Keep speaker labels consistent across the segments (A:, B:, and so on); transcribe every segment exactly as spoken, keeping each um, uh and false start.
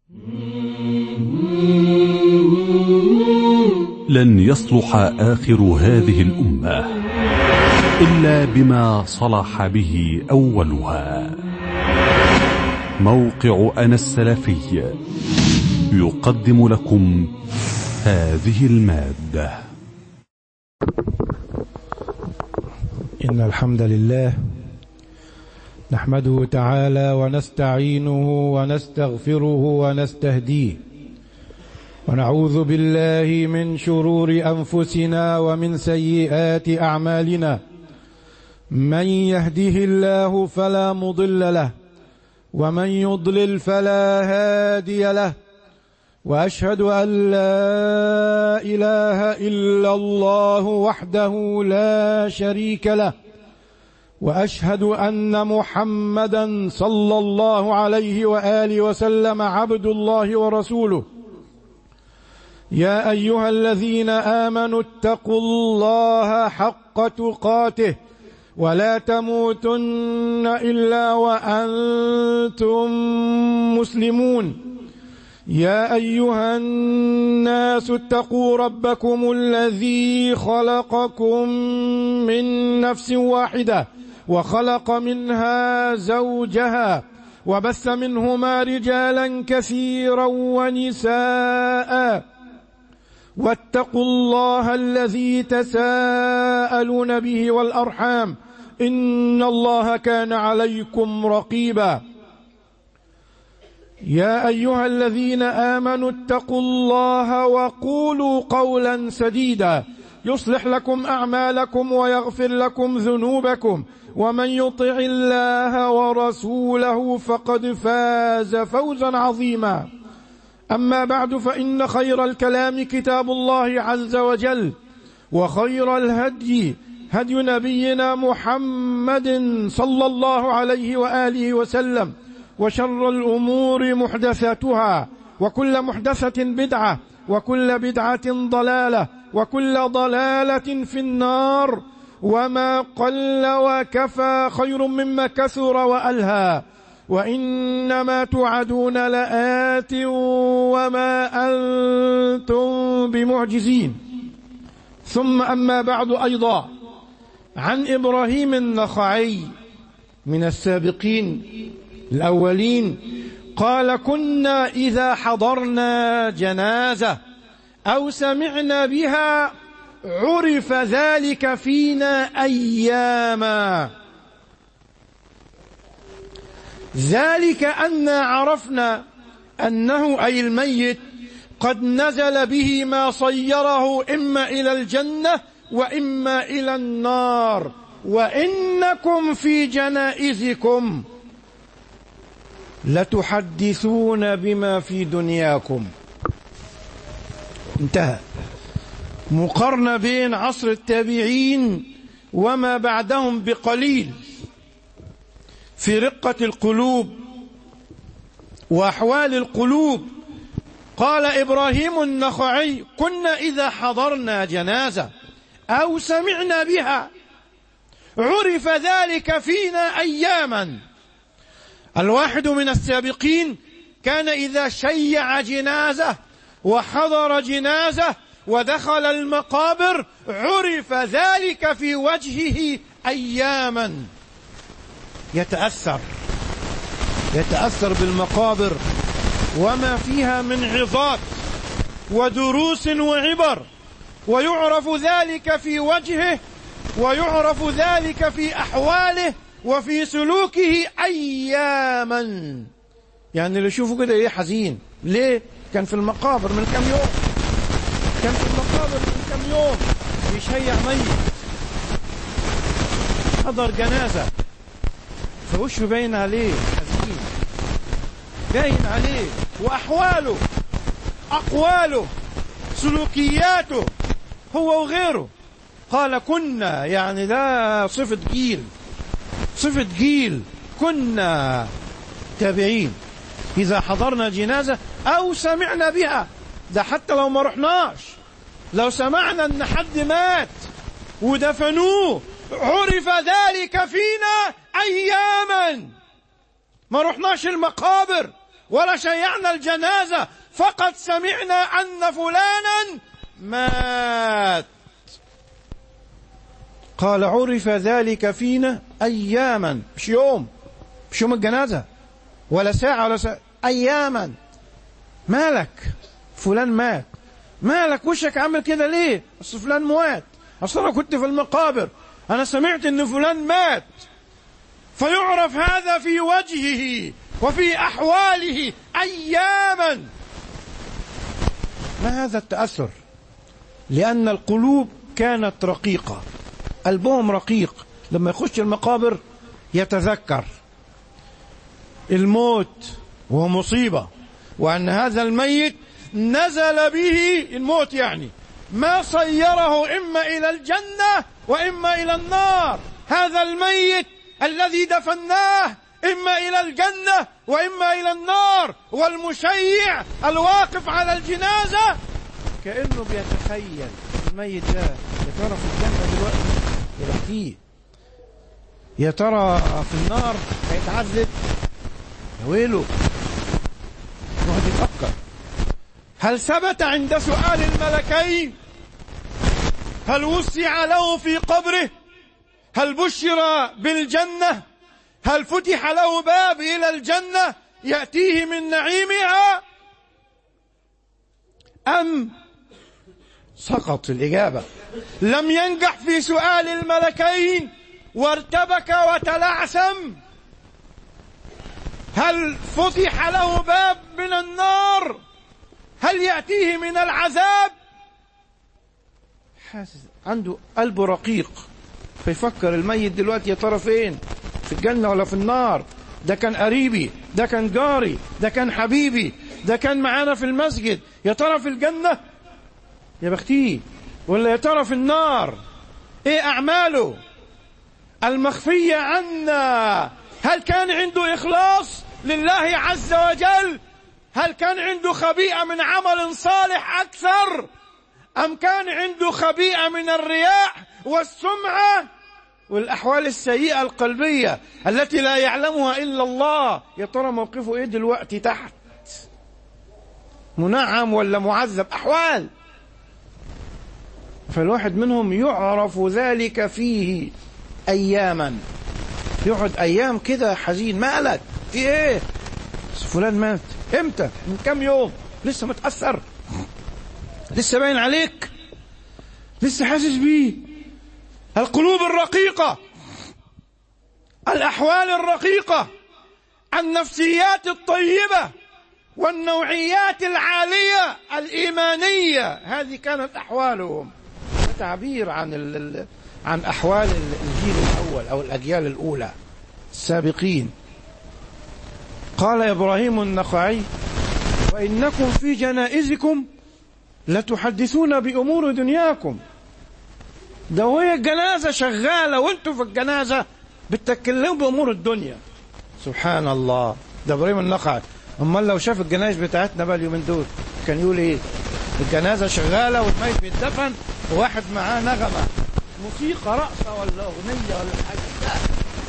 A: لن يصلح آخر هذه الأمة إلا بما صلح به أولها. موقع أنا السلفي يقدم لكم هذه المادة.
B: إن الحمد لله نحمده تعالى ونستعينه ونستغفره ونستهديه، ونعوذ بالله من شرور أنفسنا ومن سيئات أعمالنا. من يهده الله فلا مضل له، ومن يضلل فلا هادي له، وأشهد أن لا إله إلا الله وحده لا شريك له، وأشهد أن محمدا صلى الله عليه وآله وسلم عبد الله ورسوله. يا أيها الذين آمنوا اتقوا الله حق تقاته ولا تموتن إلا وأنتم مسلمون. يا أيها الناس اتقوا ربكم الذي خلقكم من نفس واحدة وخلق منها زوجها وبث منهما رجالا كثيرا ونساء، واتقوا الله الذي تساءلون به والأرحام إن الله كان عليكم رقيبا. يا أيها الذين آمنوا اتقوا الله وقولوا قولا سديدا يصلح لكم أعمالكم ويغفر لكم ذنوبكم، ومن يطع الله ورسوله فقد فاز فوزا عظيما. أما بعد، فإن خير الكلام كتاب الله عز وجل، وخير الهدي هدي نبينا محمد صلى الله عليه وآله وسلم، وشر الأمور محدثاتها، وكل محدثة بدعة، وكل بدعة ضلالة، وكل ضلالة في النار. وما قل وكفى خير مما كثر وألهى، وإنما توعدون لآت وما أنتم بمعجزين. ثم أما بعد، أيضا عن إبراهيم النخعي من السابقين الأولين قال: كنا إذا حضرنا جنازة أو سمعنا بها عرف ذلك فينا أياما، ذلك أن عرفنا أنه أي الميت قد نزل به ما صيره إما إلى الجنة وإما إلى النار، وإنكم في جنائزكم لتحدثون بما في دنياكم. انتهى. مقارنة بين عصر التابعين وما بعدهم بقليل في رقة القلوب وأحوال القلوب. قال إبراهيم النخعي: كنا إذا حضرنا جنازة أو سمعنا بها عرف ذلك فينا أياما. الواحد من السابقين كان إذا شيع جنازة وحضر جنازة ودخل المقابر عرف ذلك في وجهه أياما. يتأثر يتأثر بالمقابر وما فيها من عظات ودروس وعبر، ويعرف ذلك في وجهه، ويعرف ذلك في أحواله وفي سلوكه أياما. يعني اللي يشوفه كده ايه حزين ليه؟ كان في المقابر من كم يوم كان في المقابر من كم يوم بيشيع ميت، حضر جنازة، فوشه باين عليه حزين، باين عليه، وأحواله أقواله سلوكياته هو وغيره. قال: كنا، يعني ده صفة جيل صفة جيل كنا تابعين إذا حضرنا جنازة أو سمعنا بها. ده حتى لو ما رحناش، لو سمعنا أن حد مات ودفنوه عرف ذلك فينا أياما. ما رحناش المقابر ولا شيعنا الجنازة، فقد سمعنا أن فلانا مات. قال عرف ذلك فينا أياما، مش يوم، مش يوم الجنازة ولا ساعة ولا ساعة، أياما. مالك؟ فلان مات. مالك وشك عامل كده ليه؟ أصل فلان مات، أصل أنا كنت في المقابر، أنا سمعت إن فلان مات. فيعرف هذا في وجهه وفي أحواله أياما. ما هذا التأثر؟ لأن القلوب كانت رقيقة، قلبهم رقيق، لما يخش المقابر يتذكر الموت وهو مصيبة، وأن هذا الميت نزل به الموت، يعني ما صيره إما إلى الجنة وإما إلى النار. هذا الميت الذي دفناه إما إلى الجنة وإما إلى النار، والمشيع الواقف على الجنازة كأنه بيتخيل الميت ده يا ترى في الجنة دلوقتي يلاقيه، يا ترى في النار هيتعذب، يا ويله. واحد يفكر. هل ثبت عند سؤال الملكين؟ هل وسع له في قبره؟ هل بشر بالجنة؟ هل فتح له باب إلى الجنة يأتيه من نعيمها؟ أم سقط في الإجابة، لم ينجح في سؤال الملكين وارتبك وتلعثم؟ هل فتح له باب من النار؟ هل يأتيه من العذاب؟ حاسس عنده قلبه رقيق، فيفكر الميت دلوقتي يا ترى فين، في الجنة ولا في النار؟ ده كان قريبي، ده كان جاري، ده كان حبيبي، ده كان معانا في المسجد، يا ترى في الجنة يا بختيه ولا يا ترى في النار؟ ايه أعماله المخفية عنا؟ هل كان عنده إخلاص لله عز وجل؟ هل كان عنده خبيئة من عمل صالح أكثر؟ أم كان عنده خبيئة من الرياء والسمعة والأحوال السيئة القلبية التي لا يعلمها إلا الله؟ يا ترى موقفه إيه دلوقتي تحت؟ منعم ولا معذب؟ أحوال. فالواحد منهم يعرف ذلك فيه أياما، يقعد أيام كده حزين. مالك؟ في إيه؟ فلان مات. إمتى؟ من كم يوم. لسه متأثر، لسه باين عليك، لسه حاسس بيه. القلوب الرقيقة، الأحوال الرقيقة، النفسيات الطيبة والنوعيات العالية الإيمانية، هذه كانت أحوالهم. تعبير عن ال عن أحوال الجيل الأول أو الأجيال الأولى السابقين. قال إبراهيم النخعي: وإنكم في جنائزكم لتحدثون بأمور دنياكم. ده وهي الجنازة شغالة وانتم في الجنازة بتتكلموا بأمور الدنيا. سبحان الله. ده إبراهيم النخعي. أمال لو شاف الجنائز بتاعتنا بقى اليومين دول كان يقول إيه؟ الجنازة شغالة والميت بيتدفن وواحد معاه نغمة موسيقى رقصة ولا أغنية ولا حاجة.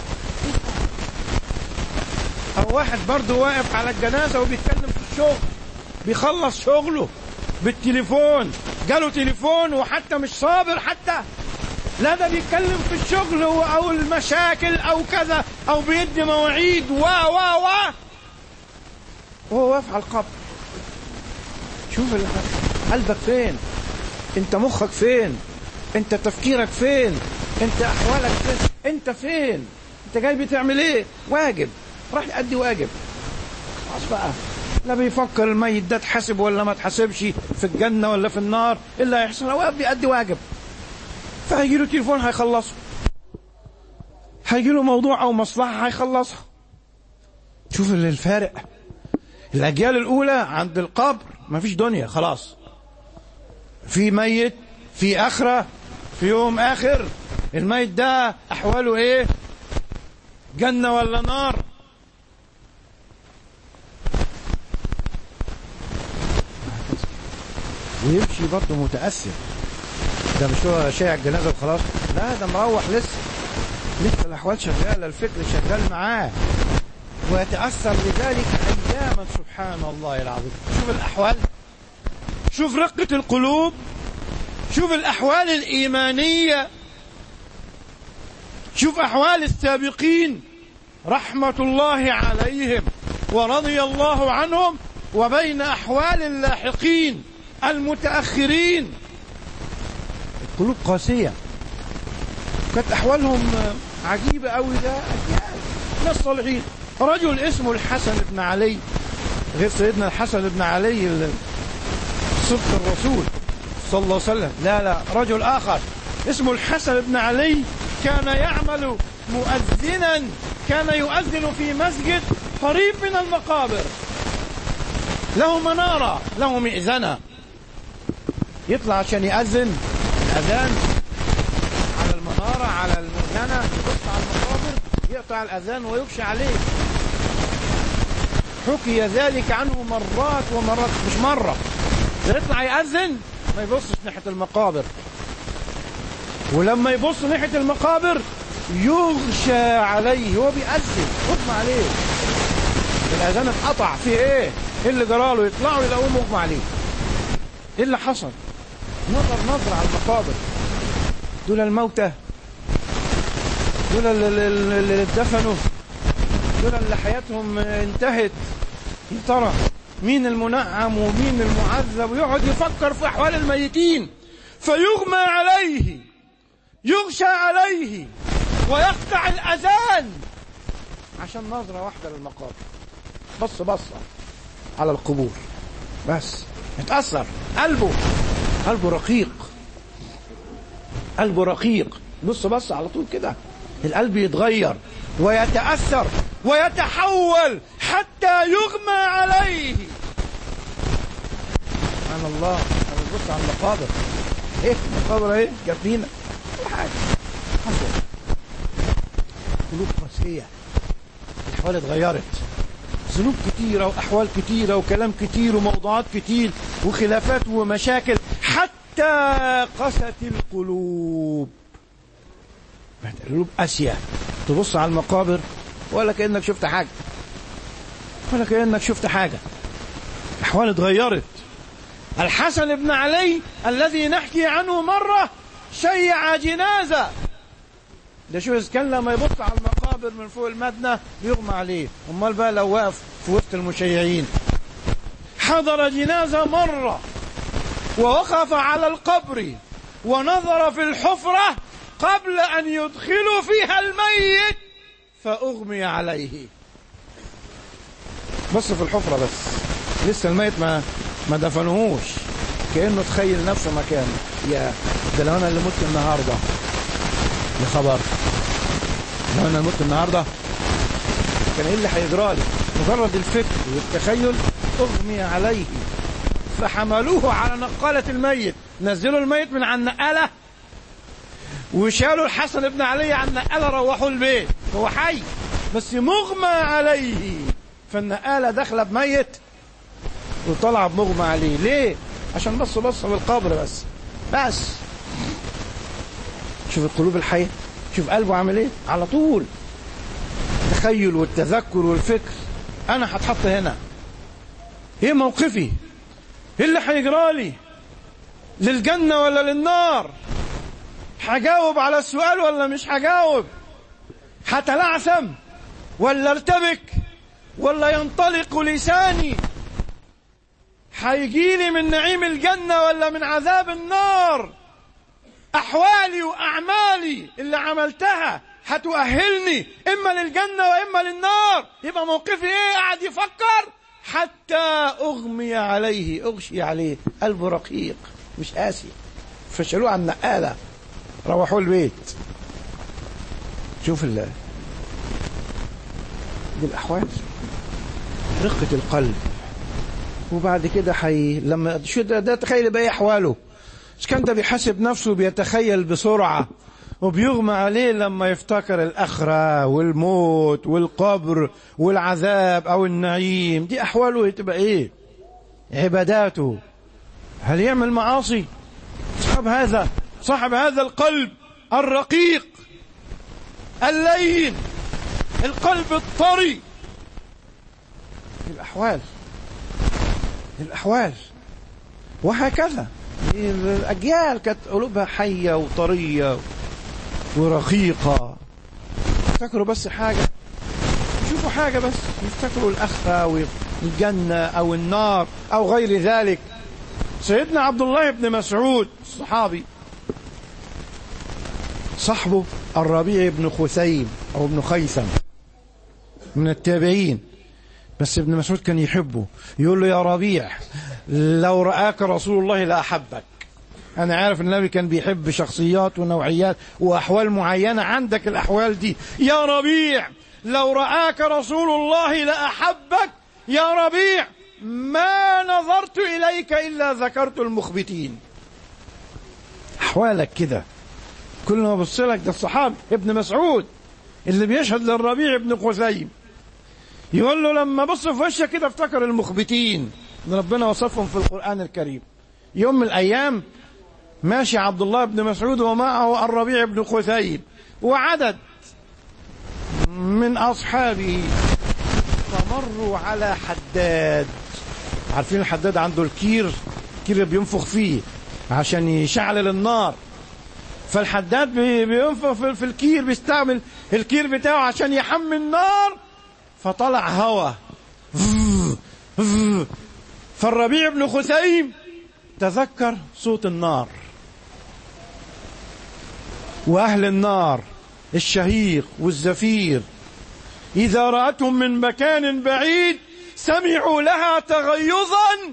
B: أو واحد برضه واقف على الجنازة وبيتكلم في الشغل، بيخلص شغله بالتليفون، جاله تليفون وحتى مش صابر حتى، لا ده بيتكلم في الشغل أو المشاكل أو كذا، أو بيدي مواعيد و و و وهو واقف على القبر. شوف قلبك فين؟ انت مخك فين؟ انت تفكيرك فين؟ انت احوالك فين؟ انت فين؟ انت جاي بتعمل ايه؟ واجب، راح يأدي واجب. خلاص بقى، لا بيفكر الميت ده اتحاسب ولا ما اتحاسبش، في الجنة ولا في النار، الا يحصل هو بيأدي واجب. فهيجي له تليفون هيخلصه، هيجي له موضوع او مصلحة هيخلصها. شوف الفارق. الأجيال الأولى عند القبر ما فيش دنيا، خلاص، في ميت، في آخرة، في يوم آخر. الميت ده أحواله إيه؟ جنة ولا نار؟ ويمشي برضه متأثر. ده مش هو شايع الجنازة وخلاص، لا ده مروح لسه، لسه الأحوال شغالة، الفكر شغال معاه. ويتأثر بذلك أياما. سبحان الله العظيم. شوف الأحوال، شوف رقة القلوب، شوف الأحوال الإيمانية، شوف أحوال السابقين رحمة الله عليهم ورضي الله عنهم، وبين أحوال اللاحقين المتأخرين. القلوب قاسية، كانت أحوالهم عجيبة أوي. ده ناس صالحين. رجل اسمه الحسن بن علي، غير سيدنا الحسن بن علي صدق الرسول صلى الله عليه وسلم، لا لا رجل آخر اسمه الحسن بن علي، كان يعمل مؤذنا، كان يؤذن في مسجد قريب من المقابر، له منارة، له مئذنة، يطلع عشان يأذن الأذان على المنارة على المئذنة، يبص على المقابر، يقطع الأذان ويغشى عليه. حكي ذلك عنه مرات ومرات، مش مرة، يطلع يأذن ما يبصش ناحية المقابر، ولما يبص ناحية المقابر يغشى عليه، هو بيأذن مغمى عليه، الأذان اتقطع، في ايه؟ ايه اللي جراله؟ يطلعوا يلاقوه مغمى عليه. ايه اللي حصل؟ نظر نظر على المقابر، دول الموتى، دول اللي اتدفنوا، دول اللي حياتهم انتهت، يا ترى مين المنعم ومين المعذب؟ ويقعد يفكر في أحوال الميتين، فيغمى عليه، يغشى عليه، ويقطع الأذان عشان نظرة واحدة للمقابر، بص بصة على القبور بس، يتأثر قلبه، قلبه رقيق، قلبه رقيق، بص بص على طول كده، القلب يتغير ويتأثر ويتحول حتى يغمى عليه. سبحان الله. أنا ببص على المقابر، ايه المقابر ايه جنبينا كل حاجة، حصل قلوب قاسية، الأحوال اتغيرت، ذنوب كتيرة وأحوال كتيرة وكلام كتير وموضوعات كتير وخلافات ومشاكل، حتى قست القلوب، القلوب قاسية. تبص على المقابر ولا كأنك شفت حاجة، ولا كأنك شفت حاجة، أحوال اتغيرت. الحسن بن علي الذي نحكي عنه مرة شيع جنازة، ده شو إذا كان لما يبص على المقابر من فوق المدنة يغمى عليه، أمال بقى لو واقف في وسط المشيعين. حضر جنازة مرة ووقف على القبر ونظر في الحفرة قبل أن يدخلوا فيها الميت فأغمي عليه. بص في الحفرة بس، لسه الميت ما ما دفنوهوش، كأنه تخيل نفسه مكانه، يا ده لو أنا اللي مت النهاردة، يا خبر، لو أنا مت النهاردة كان إيه اللي هيجرالي؟ مجرد الفكر والتخيل أغمي عليه، فحملوه على نقالة الميت، نزلوا الميت من على النقالة وشالوا الحسن بن علي عن النقالة، روحوا البيت، هو حي بس مغمى عليه، فالنقالة داخلة بميت وطلع بمغمى عليه. ليه؟ عشان بص بص بالقبر بس بس. شوف القلوب الحية، شوف قلبه عامل ايه على طول، التخيل والتذكر والفكر، انا هتحط هنا، ايه موقفي؟ ايه اللي هيجرالي؟ للجنة ولا للنار؟ هجاوب على السؤال ولا مش هجاوب؟ هتلعثم ولا ارتبك ولا ينطلق لساني؟ هيجيلي من نعيم الجنة ولا من عذاب النار؟ أحوالي وأعمالي اللي عملتها هتؤهلني إما للجنة وإما للنار، يبقى موقفي إيه؟ قاعد يفكر حتى أغمي عليه، أغشي عليه، قلبه رقيق مش قاسي، فشلوه عن النقالة روحوا البيت. شوف الله، دي الأحوال، رقة القلب. وبعد كده حي لما شو ده, ده تخيل بقى أحواله، مش كان ده بيحاسب نفسه بيتخيل بسرعة وبيغمى عليه لما يفتكر الآخرة والموت والقبر والعذاب أو النعيم. دي أحواله تبقى إيه؟ عباداته. هل يعمل معاصي؟ صاحب هذا صاحب هذا القلب الرقيق اللين، القلب الطري الأحوال الأحوال وهكذا. الأجيال كانت قلوبها حية وطرية ورقيقة. افتكروا بس حاجة، شوفوا حاجة بس، يفتكروا الأخفى والجنة أو النار أو غير ذلك. سيدنا عبد الله بن مسعود الصحابي، صحبه الربيع بن خثيم أو ابن خيثم من التابعين، بس ابن مسعود كان يحبه، يقول له يا ربيع لو رآك رسول الله لأحبك. أنا عارف النبي كان بيحب شخصيات ونوعيات وأحوال معينة، عندك الأحوال دي. يا ربيع لو رآك رسول الله لأحبك يا ربيع ما نظرت إليك إلا ذكرت المخبتين. أحوالك كده كل ما بص لك. ده الصحابي ابن مسعود اللي بيشهد للربيع بن خثيم، يقول له لما بص في وشك كده افتكر المخبتين اللي ربنا وصفهم في القرآن الكريم. يوم من الأيام ماشي عبد الله بن مسعود ومعه الربيع بن خثيم وعدد من أصحابه، فمروا على حداد. عارفين الحداد عنده الكير، كير بينفخ فيه عشان يشعل النار، فالحداد بينفخ في الكير، بيستعمل الكير بتاعه عشان يحمي النار، فطلع هوا. فالربيع بن خثيم تذكر صوت النار وأهل النار الشهيق والزفير، إذا رأتهم من مكان بعيد سمعوا لها تغيظا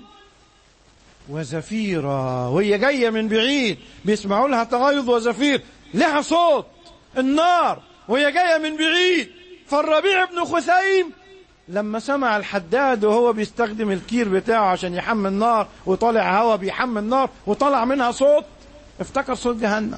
B: وزفيرا. وهي جاية من بعيد بيسمعوا لها تغيظ وزفير، لها صوت النار وهي جاية من بعيد. فالربيع بن خثيم لما سمع الحداد وهو بيستخدم الكير بتاعه عشان يحمي النار، وطلع هوا بيحمي النار وطلع منها صوت، افتكر صوت جهنم،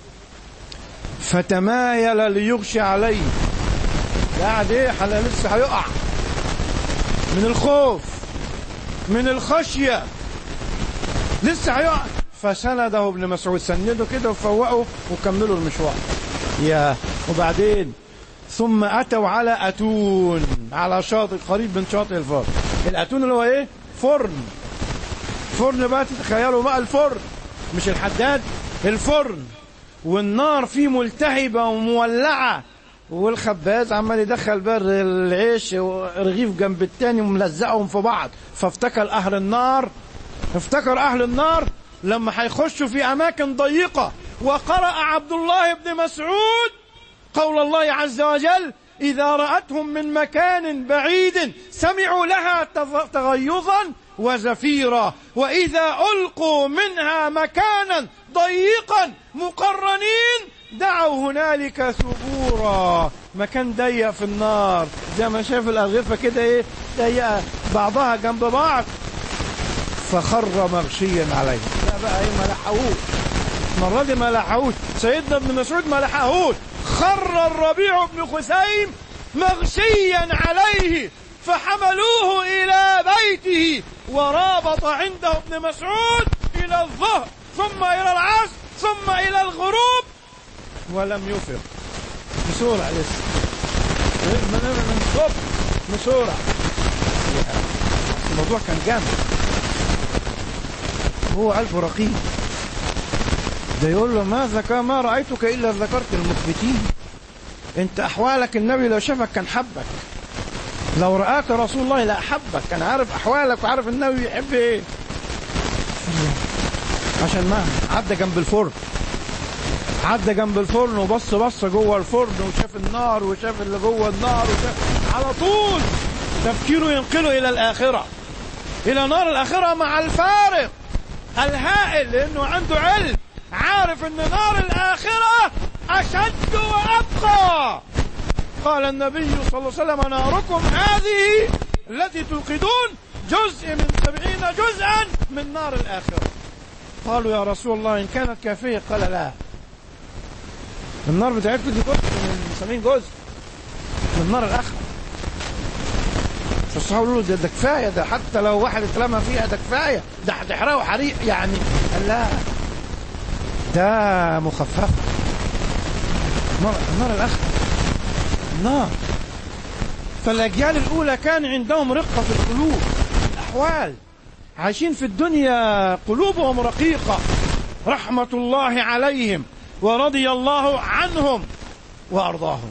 B: فتمايل ليغشي عليه. قاعد ايه حلا لسه هيقع من الخوف من الخشية، لسه هيقع. فسنده ابن مسعود، سنده كده وفوقه وكملوا المشوار. يا وبعدين ثم أتوا على أتون على شاطئ قريب من شاطئ الفرن. الأتون اللي هو إيه؟ فرن. فرن بقى، تتخيلوا بقى الفرن، مش الحداد، الفرن، والنار فيه ملتهبة ومولعة، والخباز عمال يدخل بقى العيش ورغيف جنب التاني وملزقهم في بعض. فافتكر أهل النار، افتكر أهل النار لما هيخشوا في أماكن ضيقة. وقرأ عبد الله بن مسعود قول الله عز وجل إذا رأتهم من مكان بعيد سمعوا لها تغيظا وزفيرا، وإذا ألقوا منها مكانا ضيقا مقرنين دعوا هنالك ثبورا. مكان ضيق في النار زي ما شاف الأغرفة كده ايه ضيقة بعضها جنب بعض، فخر مغشيا عليه. لا بقى ايه، ما لحقوش المرة دي، ما لحقوش سيدنا ابن مسعود، ما لحقوش. خر الربيع بن خثيم مغشيا عليه، فحملوه إلى بيته، ورابط عنده ابن مسعود إلى الظهر ثم إلى العصر ثم إلى الغروب ولم يفق. بسرعة لسه من الصبح بسرعة. الموضوع كان جامد، هو قلبه رقيق. ده يقول له ما ذكى ما رأيتك إلا ذكرت المخبتين. انت أحوالك النبي لو شافك كان حبك، لو رآك رسول الله لا أحبك، كان عارف أحوالك وعارف النبي يحب إيه. عشان ما عدى جنب الفرن، عدى جنب الفرن وبص بص جوه الفرن وشاف النار وشاف اللي جوه النار وشاف، على طول تفكيره ينقله إلى الآخرة، إلى نار الآخرة، مع الفارق الهائل لأنه عنده علم، عارف أن نار الآخرة أشد وأبقى. قال النبي صلى الله عليه وسلم ناركم هذه التي توقدون جزء من سبعين جزءا من نار الآخرة. قالوا يا رسول الله إن كانت كافية، قال لا، النار بتاعتكم دي جزء من سبعين جزء من نار الآخرة. فالصحابة يقولوا ده, ده كفاية، ده حتى لو واحد اترمى فيها ده كفاية، ده هتحرقه حريق يعني. قال لا، ده مخففة، نار, نار الآخرة، نار فالأجيال الأولى كان عندهم رقة في القلوب، الأحوال، عايشين في الدنيا قلوبهم رقيقة، رحمة الله عليهم ورضي الله عنهم وأرضاهم.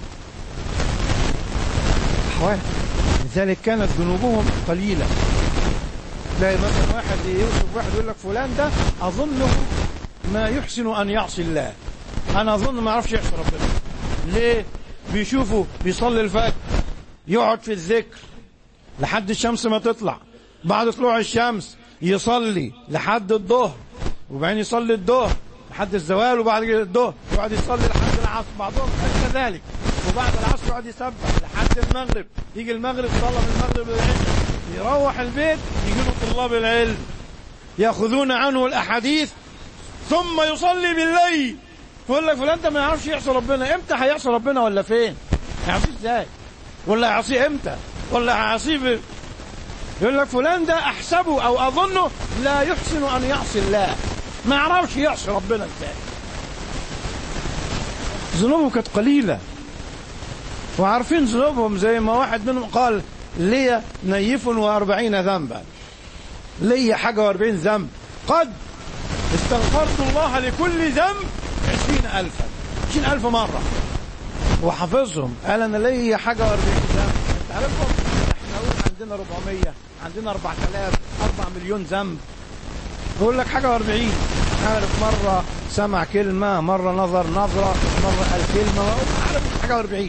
B: أحوال، لذلك كانت ذنوبهم قليلة. تلاقي مثلا واحد يوصف واحد يقول لك فلان ده أظنه ما يحسن أن يعصي الله، أنا أظن ما يعرفش يعصي ربنا. ليه؟ بيشوفه بيصلي الفجر، يقعد في الذكر لحد الشمس ما تطلع، بعد طلوع الشمس يصلي لحد الظهر، وبعدين يصلي الظهر لحد الزوال، وبعد كده الظهر يقعد يصلي لحد العصر، بعضهم كذلك، وبعد العصر يقعد يسبح لحد المغرب، يجي المغرب صلى من المغرب للعشاء، يروح البيت يجي له طلاب العلم ياخذون عنه الاحاديث ثم يصلي بالليل. يقول لك فلان ده ما يعرفش يعصي ربنا، امتى هيعصي ربنا ولا فين؟ هيعصيه ازاي؟ ولا هيعصيه امتى؟ ولا هيعصيه ب... يقول لك فلان ده احسبه او اظنه لا يحسن ان يعصي الله، ما يعرفش يعصي ربنا ازاي. ذنوبهم كانت قليله، وعارفين ذنوبهم، زي ما واحد منهم قال لي نيف واربعين ذنبا، لي حاجه واربعين ذنب، قد استغفرت الله لكل ذنب عشرين ألفا عشرين ألف مرة، وحافظهم. قال أنا لي حاجة واربعين ذنب. أنت عارفهم؟ إحنا نقول عندنا أربعمية، عندنا أربعة آلاف، أربعة مليون ذنب. يقول لك حاجة واربعين. عارف مرة سمع كلمة، مرة نظر نظرة، مرة قال كلمة، عارف حاجة واربعين.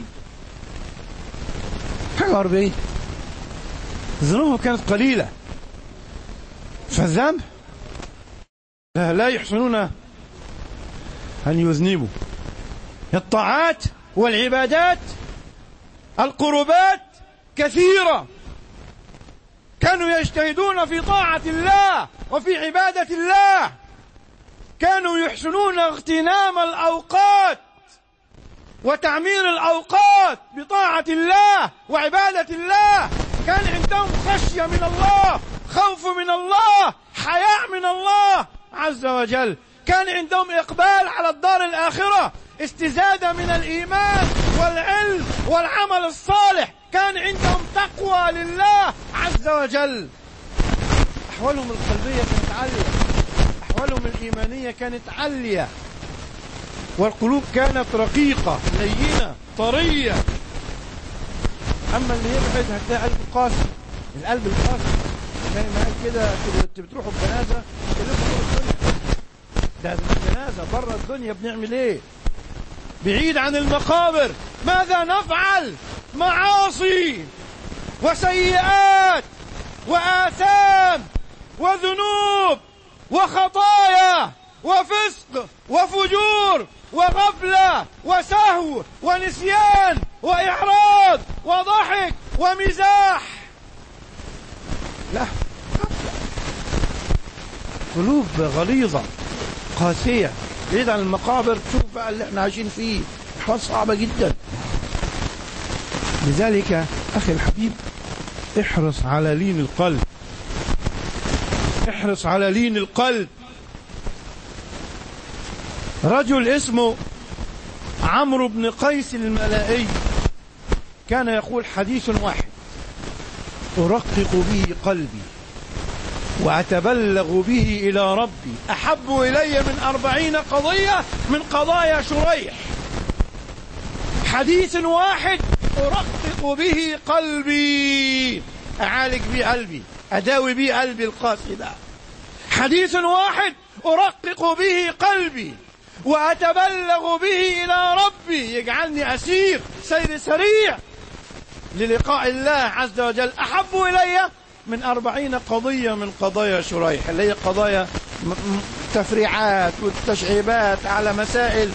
B: حاجة واربعين. ذنوبهم كانت قليلة، فالذنب لا, لا يحسنون أن يذنبوا. الطاعات والعبادات القربات كثيرة، كانوا يجتهدون في طاعة الله وفي عبادة الله، كانوا يحسنون اغتنام الأوقات وتعمير الأوقات بطاعة الله وعبادة الله، كان عندهم خشية من الله، خوف من الله، حياء من الله عز وجل، كان عندهم إقبال على الدار الآخرة، استزادة من الإيمان والعلم والعمل الصالح، كان عندهم تقوى لله عز وجل. أحوالهم القلبية كانت عالية، أحوالهم الإيمانية كانت عالية، والقلوب كانت رقيقة لينة طرية. أما اللي يبعد هتلاقي قلب قاسي، القلب القاسي زي ما قال كده بتروحوا بجنازة تلفوا الدنيا، ده الجنازة بره الدنيا بنعمل ايه؟ بعيد عن المقابر ماذا نفعل؟ معاصي وسيئات وآثام وذنوب وخطايا وفسق وفجور وغفلة وسهو ونسيان وإعراض وضحك ومزاح. لا، قلوب غليظة قاسية بعيد عن المقابر. شوف بقى اللي احنا عايشين فيه، أحوال صعبة جدا. لذلك أخي الحبيب احرص على لين القلب، احرص على لين القلب. رجل اسمه عمرو بن قيس الملائي كان يقول حديث واحد أرقق به قلبي وأتبلغ به إلى ربي أحب إلي من أربعين قضية من قضايا شريح. حديث واحد أرقق به قلبي، أعالج به قلبي، أداوي به قلبي القاسي ده. حديث واحد أرقق به قلبي وأتبلغ به إلى ربي، يجعلني أسير سير سريع للقاء الله عز وجل، أحب إلي من أربعين قضية من قضايا شريح، اللي هي قضايا تفريعات والتشعيبات على مسائل.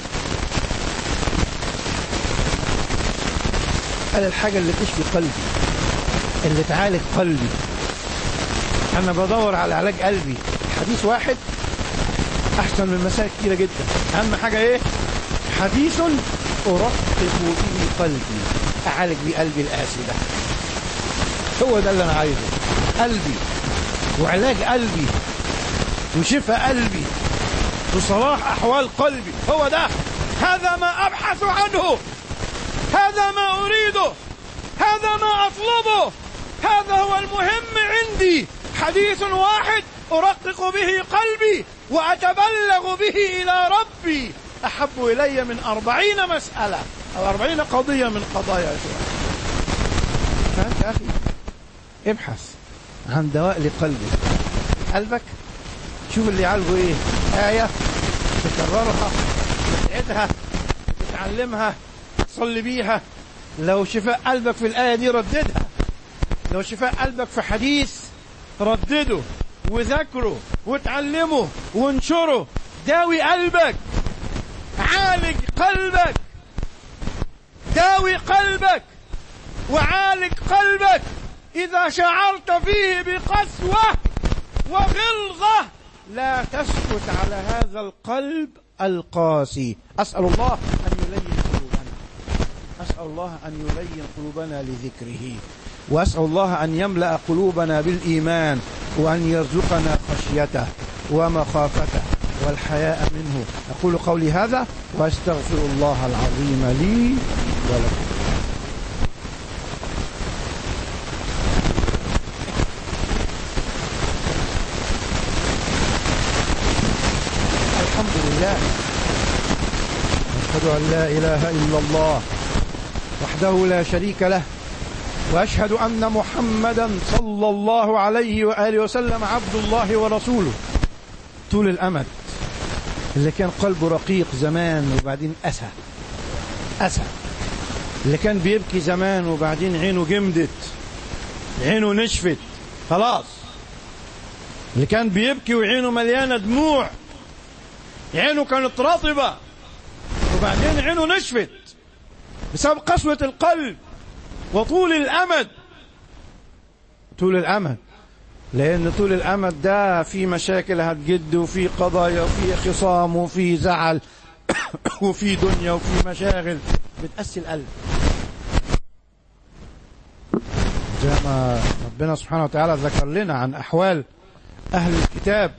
B: قال الحاجة اللي تشفي قلبي، اللي تعالج قلبي، أنا بدور على علاج قلبي. حديث واحد أحسن من مسائل كتيرة جدا. أهم حاجة إيه؟ حديث أرقق به قلبي، أعالج به قلبي القاسي ده. هو ده اللي أنا عايزه، قلبي وعلاج قلبي وشفاء قلبي وصلاح أحوال قلبي، هو ده. هذا ما أبحث عنه، هذا ما أريده، هذا هذا ما أطلبه، هذا هو المهم عندي، حديث واحد أرقق به قلبي وأتبلغ به إلى ربي أحب إلي من أربعين مسألة أو أربعين قضية من قضايا الشرع. فأنت أخي ابحث عن دواء لقلبك. قلبك شوف اللي يعالجه إيه، آية تكررها تتعدها تتعلمها تصلي بيها. لو شفاء قلبك في الآية دي رددها، لو شفاء قلبك في حديث ردده وذكره وتعلمه وانشره. داوي قلبك، عالج قلبك، داوي قلبك وعالج قلبك. إذا شعرت فيه بقسوة وغلظة لا تسكت على هذا القلب القاسي. أسأل الله أن يلين قلوبنا، أسأل الله أن يلين قلوبنا لذكره، وأسأل الله أن يملأ قلوبنا بالإيمان، وأن يرزقنا خشيته ومخافته والحياء منه. أقول قولي هذا وأستغفر الله العظيم لي ولكم. الحمد لله، أشهد أن لا إله إلا الله وحده لا شريك له، وأشهد أن محمدا صلى الله عليه وآله وسلم عبد الله ورسوله. طول الأمد اللي كان قلبه رقيق زمان وبعدين أسى أسى، اللي كان بيبكي زمان وبعدين عينه جمدت، عينه نشفت خلاص، اللي كان بيبكي وعينه مليانة دموع، عينه كانت رطبة وبعدين عينه نشفت بسبب قسوة القلب وطول الأمد. طول الأمد، لأن طول الأمد ده في مشاكل هتجد، وفي قضايا، وفي خصام، وفي زعل، وفي دنيا، وفي مشاغل بتقسي القلب. زي ما ربنا سبحانه وتعالى ذكر لنا عن أحوال أهل الكتاب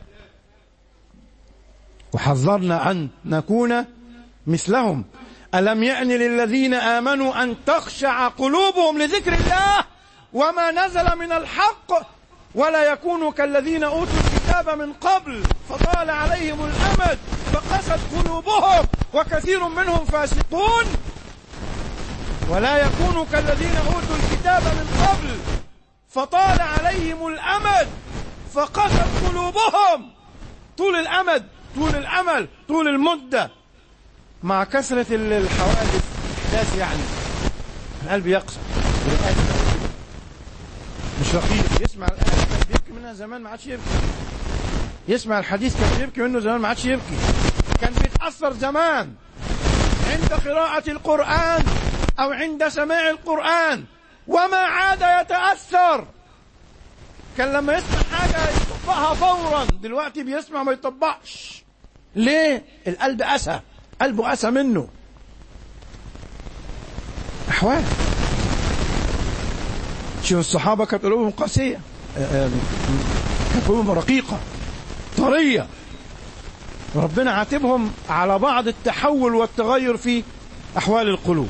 B: وحذرنا أن نكون مثلهم. ألم يأن للذين آمنوا أن تخشع قلوبهم لذكر الله وما نزل من الحق ولا يكونوا كالذين أوتوا الكتاب من قبل فطال عليهم الأمد فقست قلوبهم وكثير منهم فاسقون. ولا يكونوا كالذين أوتوا الكتاب من قبل فطال عليهم الأمد فقست قلوبهم. طول الأمد، طول الأمل، طول المدة، مع كثرة الحوادث الأحداث يعني القلب يقسى، مش رقيق. يسمع الآية كان بيبكي منها زمان ما عادش يبكي، يسمع الحديث كان بيبكي منه زمان ما عادش يبكي، كان بيتأثر زمان عند قراءة القرآن أو عند سماع القرآن وما عاد يتأثر. كان لما يسمع حاجة يطبقها فورا، دلوقتي بيسمع ما يطبقش. ليه؟ القلب أسى، قلبه أسى منه. أحوال. شوف الصحابة كانت قلوبهم قاسية، كانت قلوبهم رقيقة طرية، ربنا عاتبهم على بعض التحول والتغير في أحوال القلوب.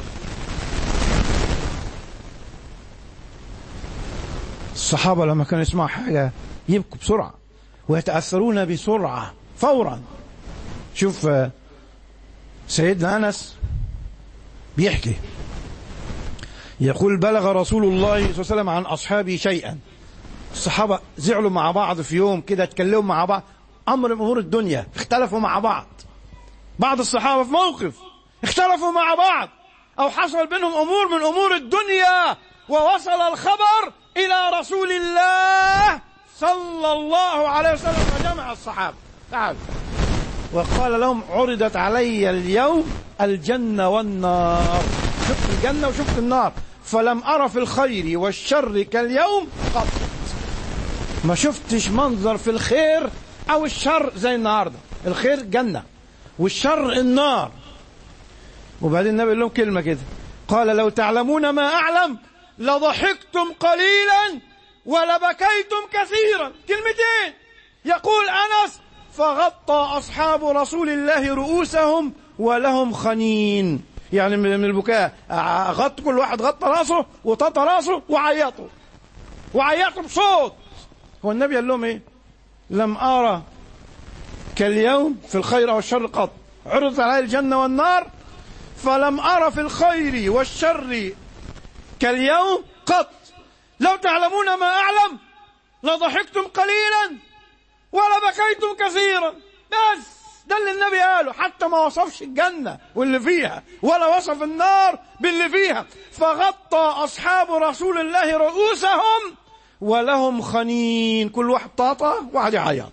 B: الصحابة لما كانوا يسمعوا حاجة يبكوا بسرعة ويتأثرون بسرعة فورا. شوف سيدنا أنس بيحكي يقول بلغ رسول الله صلى الله عليه وسلم عن أصحابه شيئا. الصحابة زعلوا مع بعض في يوم كده، اتكلموا مع بعض أمر من أمور الدنيا، اختلفوا مع بعض. بعض الصحابة في موقف اختلفوا مع بعض أو حصل بينهم أمور من أمور الدنيا، ووصل الخبر إلى رسول الله صلى الله عليه وسلم وجمع الصحابة تعالوا وقال لهم عرضت علي اليوم الجنة والنار، شفت الجنة وشفت النار، فلم أرى في الخير والشر كاليوم قط. ما شفتش منظر في الخير أو الشر زي النهاردة. الخير جنة والشر النار. وبعدين النبي قال لهم كلمة كده، قال لو تعلمون ما أعلم لضحكتم قليلا ولبكيتم كثيرا. كلمتين. يقول أنس فغطى أصحاب رسول الله رؤوسهم ولهم خنين، يعني من البكاء، غط كل واحد غطى راسه وططى راسه وعيطوا وعيطوا بصوت. هو النبي قال لهم ايه؟ لم أرى كاليوم في الخير والشر قط، عرضت علي الجنة والنار فلم أرى في الخير والشر كاليوم قط، لو تعلمون ما أعلم لضحكتم قليلا ولبكيتم كثيرا. بس ده اللي النبي قاله، حتى ما وصفش الجنة واللي فيها ولا وصف النار باللي فيها. فغطى أصحاب رسول الله رؤوسهم ولهم خنين، كل واحد طاطا وقعد يعيط.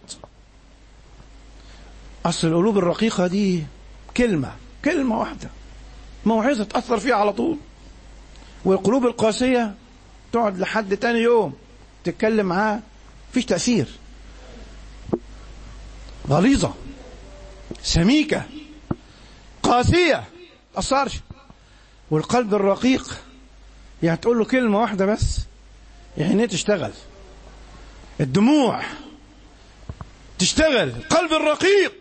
B: أصل القلوب الرقيقة دي كلمة كلمة واحدة موعظة تأثر فيها على طول، والقلوب القاسية تقعد لحد تاني يوم تتكلم معاه فيش تأثير، غليظة سميكة قاسية أثرش. والقلب الرقيق يعني تقول له كلمة واحدة بس يعني تشتغل، الدموع تشتغل، القلب الرقيق.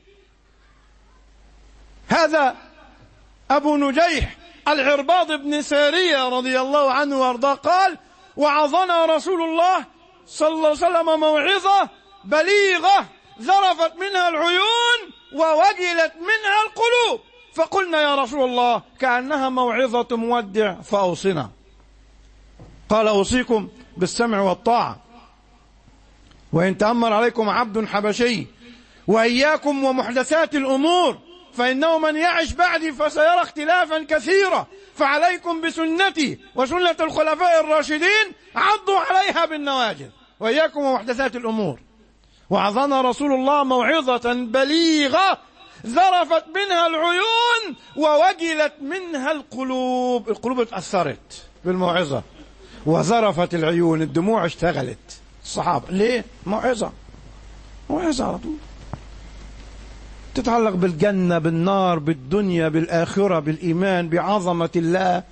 B: هذا أبو نجيح العرباض بن سارية رضي الله عنه وارضاه قال: وعظنا رسول الله صلى الله عليه وسلم موعظة بليغة ذرفت منها العيون ووجلت منها القلوب، فقلنا يا رسول الله كأنها موعظة مودع فأوصنا. قال: أوصيكم بالسمع والطاعة وإن تأمر عليكم عبد حبشي، وإياكم ومحدثات الأمور، فإنه من يعش بعدي فسيرى اختلافا كثيرا، فعليكم بسنتي وسنة الخلفاء الراشدين عضوا عليها بالنواجذ، وإياكم ومحدثات الأمور. وعظنا رسول الله موعظة بليغة ذرفت منها العيون ووجلت منها القلوب، القلوب اتأثرت بالموعظة وذرفت العيون، الدموع اشتغلت. الصحابة ليه؟ موعظة موعظة على طول تتعلق بالجنة بالنار بالدنيا بالآخرة بالإيمان بعظمة الله.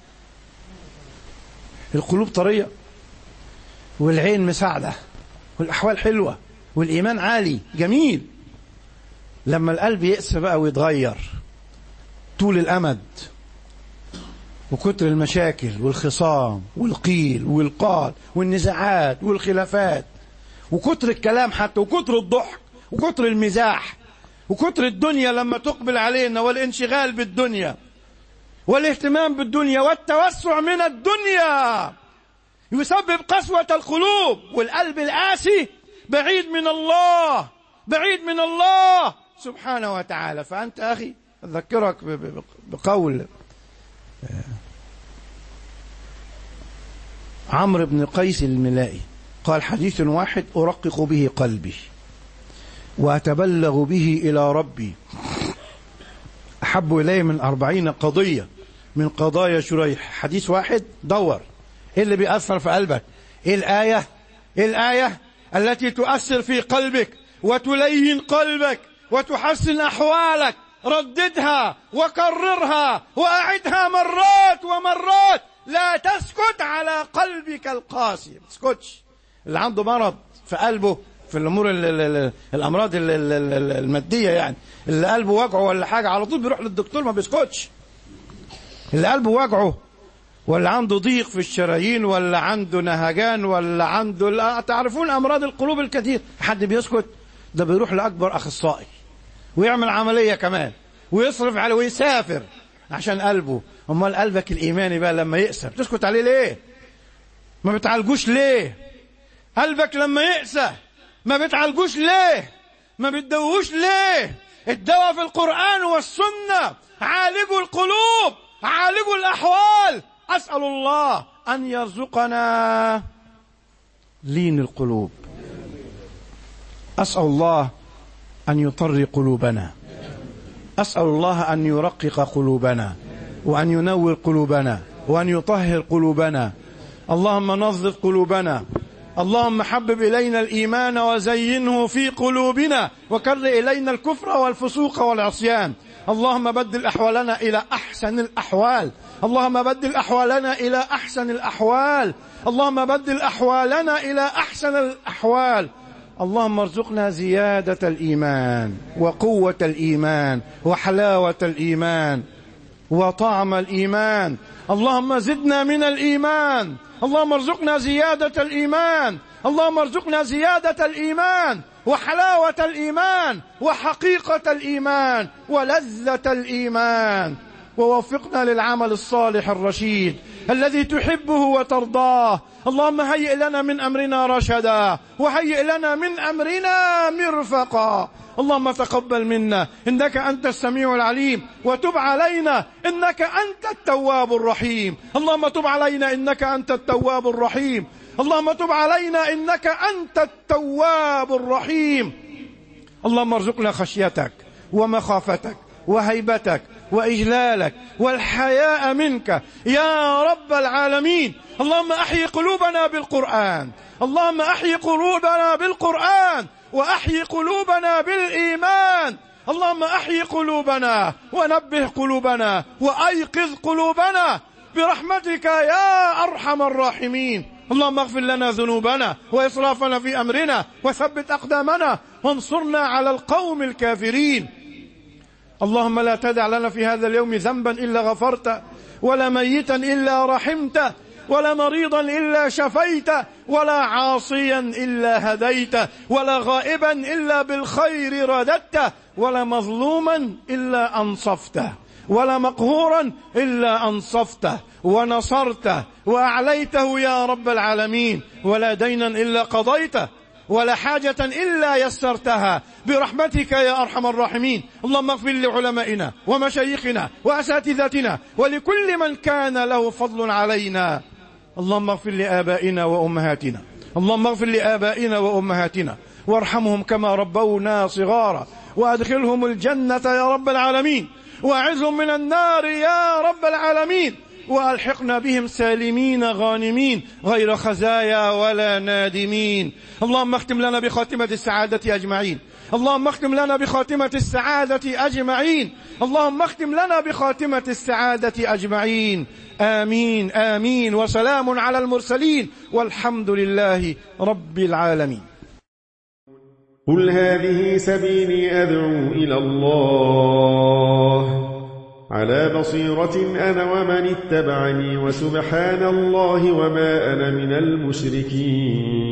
B: القلوب طرية والعين مساعدة والأحوال حلوة والإيمان عالي جميل. لما القلب يقسى بقى ويتغير طول الأمد وكتر المشاكل والخصام والقيل والقال والنزاعات والخلافات وكتر الكلام حتى وكتر الضحك وكتر المزاح وكتر الدنيا لما تقبل علينا والانشغال بالدنيا والاهتمام بالدنيا والتوسع من الدنيا يسبب قسوة القلوب، والقلب القاسي بعيد من الله بعيد من الله سبحانه وتعالى. فأنت أخي أذكرك بقول عمرو بن قيس الملائي قال: حديث واحد أرقق به قلبي وأتبلغ به إلى ربي أحب إلي من أربعين قضية من قضايا شريح. حديث واحد دور إيه اللي بيأثر في قلبك، إيه الآية إيه الآية التي تؤثر في قلبك وتلين قلبك وتحسن أحوالك، رددها وكررها وأعدها مرات ومرات، لا تسكت على قلبك القاسي. ما تسكتش. اللي عنده مرض في قلبه في الأمور ال ال ال الأمراض ال ال ال المادية، يعني اللي قلبه وجعه ولا حاجة على طول بيروح للدكتور ما بيسكتش. اللي قلبه وجعه ولا عنده ضيق في الشرايين ولا عنده نهجان ولا عنده لا تعرفون أمراض القلوب الكثير، حد بيسكت؟ ده بيروح لأكبر أخصائي ويعمل عملية كمان ويصرف عليه ويسافر عشان قلبه. أمال قلبك الإيماني بقى لما يقسى بتسكت عليه ليه؟ ما بتعالجوش ليه؟ قلبك لما يقسى ما بتعالجوش ليه؟ ما بتدوهوش ليه؟ الدواء في القرآن والسنة، عالجوا القلوب عالجوا الأحوال. أسأل الله أن يرزقنا لين القلوب، أسأل الله أن يطر قلوبنا، أسأل الله أن يرقق قلوبنا وأن ينور قلوبنا وأن يطهر قلوبنا. اللهم نظف قلوبنا، اللهم حبب إلينا الإيمان وزينه في قلوبنا وكر إلينا الكفر والفسوق والعصيان. اللهم بدل أحوالنا إلى أحسن الأحوال، اللهم بدل أحوالنا إلى أحسن الأحوال، اللهم بدل أحوالنا إلى أحسن الأحوال. اللهم ارزقنا زيادة الإيمان وقوة الإيمان وحلاوة الإيمان. وطعم الإيمان. اللهم زدنا من الإيمان، اللهم ارزقنا زيادة الإيمان، اللهم ارزقنا زيادة الإيمان وحلاوة الإيمان وحقيقة الإيمان ولذة الإيمان، ووفقنا للعمل الصالح الرشيد الذي تحبه وترضاه. اللهم هيئ لنا من أمرنا رشدا وهيئ لنا من أمرنا مرفقا. اللهم تقبل منا إنك أنت السميع العليم، وتب علينا إنك أنت التواب الرحيم. اللهم تب علينا إنك أنت التواب الرحيم. اللهم تب علينا إنك أنت التواب الرحيم. اللهم ارزقنا خشيتك ومخافتك وهيبتك وإجلالك والحياء منك يا رب العالمين. اللهم أحيي قلوبنا بالقرآن، اللهم أحيي قلوبنا بالقرآن وأحيي قلوبنا بالإيمان. اللهم أحيي قلوبنا ونبه قلوبنا وأيقظ قلوبنا برحمتك يا أرحم الراحمين. اللهم اغفر لنا ذنوبنا وإسرافنا في أمرنا وثبت أقدامنا وانصرنا على القوم الكافرين. اللهم لا تدع لنا في هذا اليوم ذنبا إلا غفرت، ولا ميتا إلا رحمت، ولا مريضا إلا شفيت، ولا عاصيا إلا هديت، ولا غائبا إلا بالخير رددت، ولا مظلوما إلا أنصفته، ولا مقهورا إلا أنصفته ونصرته وأعليته يا رب العالمين، ولا دينا إلا قضيته، ولا حاجة إلا يسرتها برحمتك يا أرحم الراحمين. اللهم اغفر لعلمائنا ومشايخنا وأساتذتنا ولكل من كان له فضل علينا. اللهم اغفر لآبائنا وأمهاتنا، اللهم اغفر لآبائنا وأمهاتنا وارحمهم كما ربونا صغارا، وأدخلهم الجنة يا رب العالمين، وأعذهم من النار يا رب العالمين، وألحقنا بهم سالمين غانمين غير خزايا ولا نادمين. اللهم اختم لنا بخاتمة السعادة أجمعين، اللهم اختم لنا بخاتمة السعادة أجمعين، اللهم اختم لنا بخاتمة السعادة أجمعين. آمين آمين. وسلام على المرسلين والحمد لله رب العالمين.
C: قل هذه سبيلي أدعو إلى الله على بصيرة أنا ومن اتبعني، وسبحان الله وما أنا من المشركين.